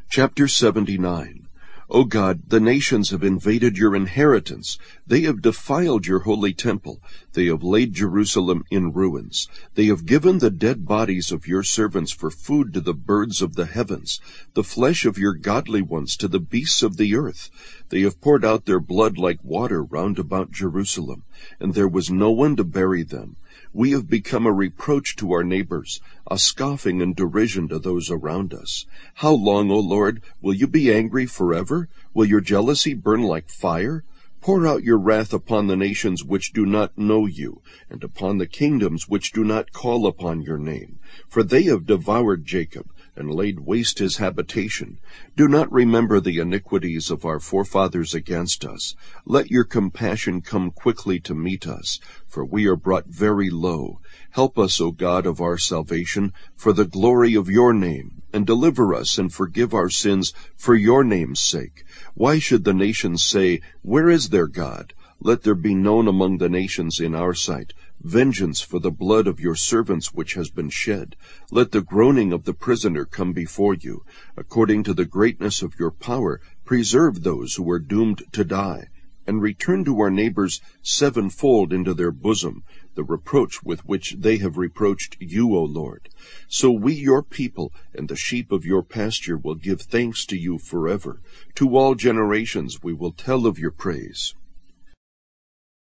Chapter 79. O God, the nations have invaded your inheritance. They have defiled your holy temple. They have laid Jerusalem in ruins. They have given the dead bodies of your servants for food to the birds of the heavens, the flesh of your godly ones to the beasts of the earth. They have poured out their blood like water round about Jerusalem, and there was no one to bury them. We have become a reproach to our neighbors, a scoffing and derision to those around us. How long, O Lord, will you be angry forever? Will your jealousy burn like fire? Pour out your wrath upon the nations which do not know you, and upon the kingdoms which do not call upon your name. For they have devoured Jacob, and laid waste his habitation. Do not remember the iniquities of our forefathers against us. Let your compassion come quickly to meet us, for we are brought very low. Help us, O God of our salvation, for the glory of your name, and deliver us and forgive our sins for your name's sake. Why should the nations say, "Where is their God?" Let there be known among the nations in our sight vengeance for the blood of your servants which has been shed. Let the groaning of the prisoner come before you. According to the greatness of your power, preserve those who are doomed to die, and return to our neighbors sevenfold into their bosom the reproach with which they have reproached you, O Lord. So we, your people, and the sheep of your pasture will give thanks to you forever. To all generations we will tell of your praise.